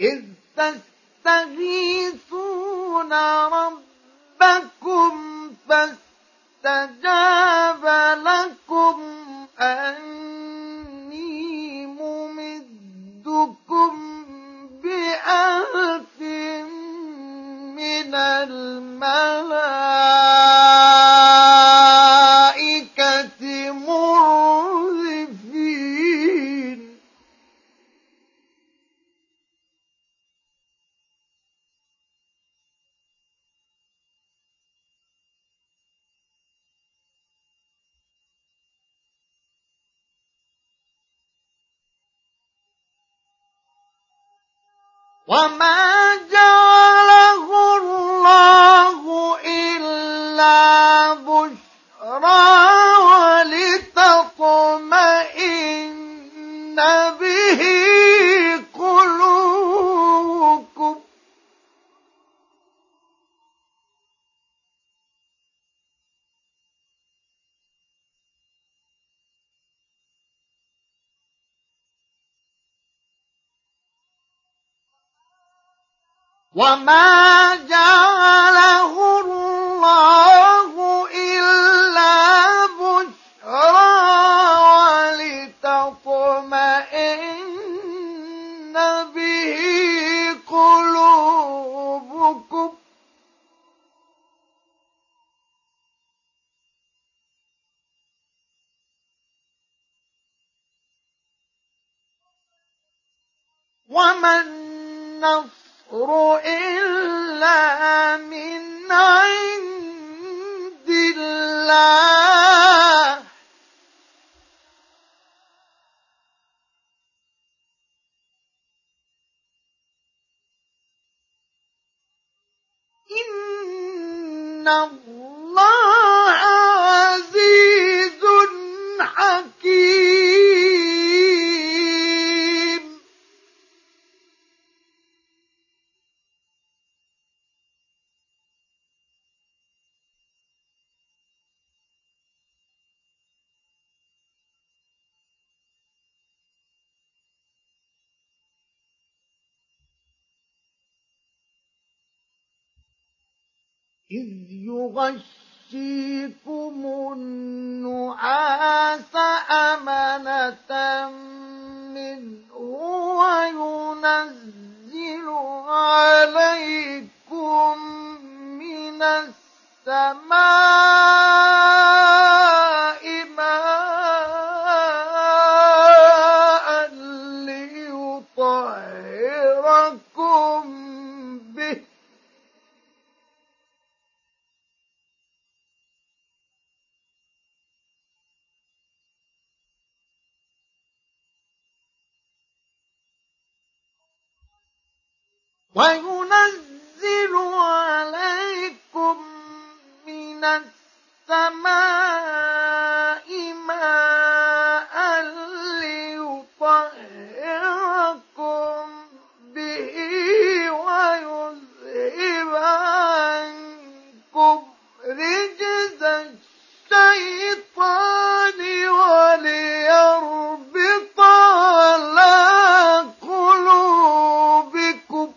إذ تستغيثون ربكم فاستجاب لكم أني ممدكم بألف من الملائكة مردفين وما جعله الله إلا بشرى ولتطمئن به قلوبكم وما جعله الله إلا بشرى ولتطمئن به قلوبكم وما النصر إلا من عند الله إن الله عزيز حكيم إذ يغشيكم النعاس أمنة منه وينزل عليكم من السماء ماء ليطهركم به وينزل عليكم من السماء ماء ليطهركم به ويذهب عنكم رجز الشيطان وليربط على قلوبكم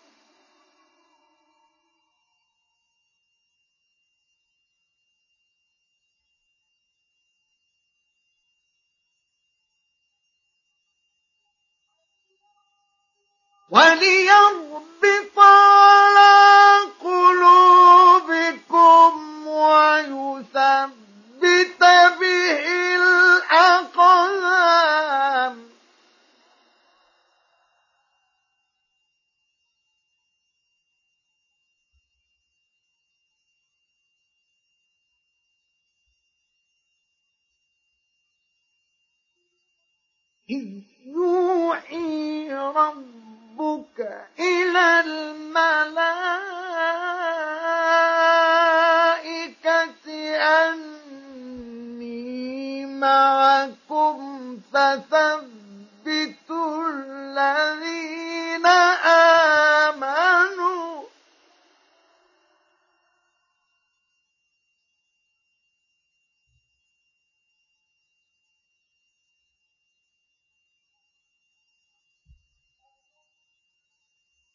ويثبت به الأقدام إذ يوحي ربك إلى الملائكة أني معكم فثبتوا الذين آمنوا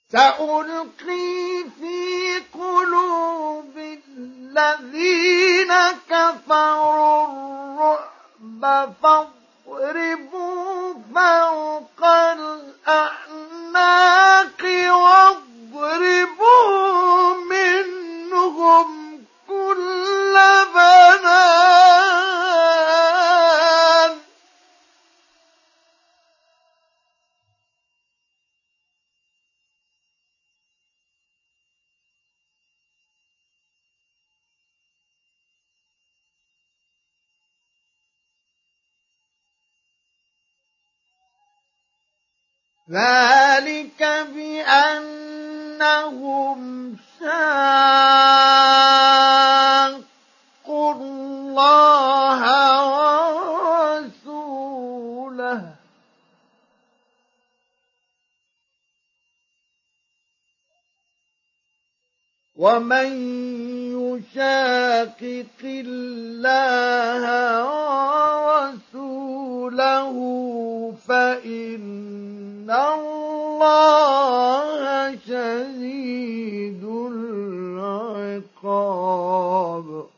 سألقي في قلوب الذين كفروا الرعب فاضربوا فوق الأعناق واضربوا منهم كل بنان. ذلك بأنهم شاقوا الله ورسوله ومن يشاقق الله ورسوله فإن الله شديد العقاب.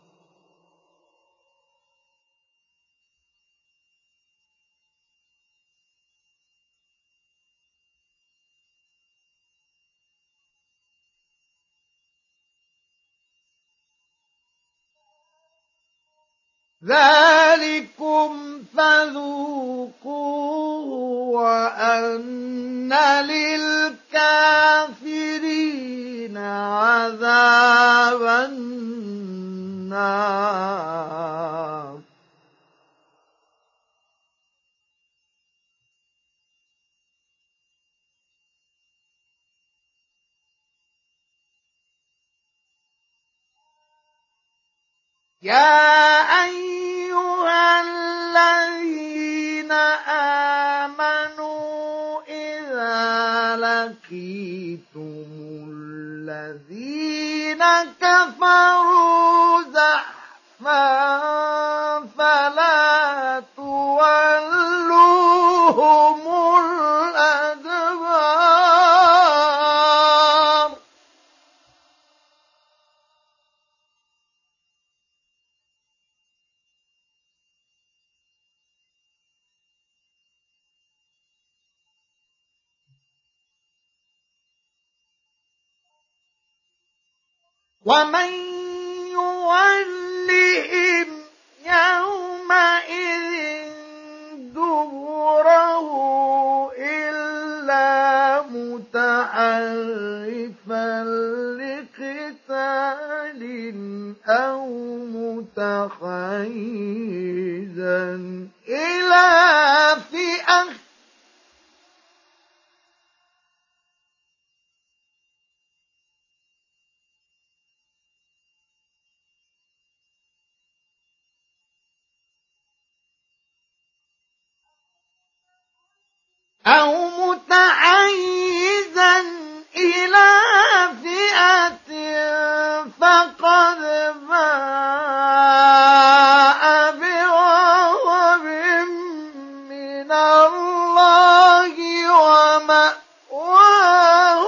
ذلكم فذوقوه وأن للكافرين عذاب النار. يا أيها الذين آمنوا إذا لقيتم الذين كفروا زحفا فلا تولوهم الأدبار. ومن يولهم يومئذ دبره إلا متحرفا لقتال أو متحيزا إلى فئة إلى فئة فقد باء بغضب من الله ومأواه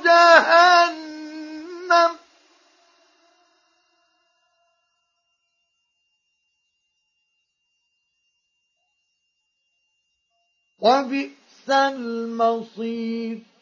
جهنم وبئس المصير.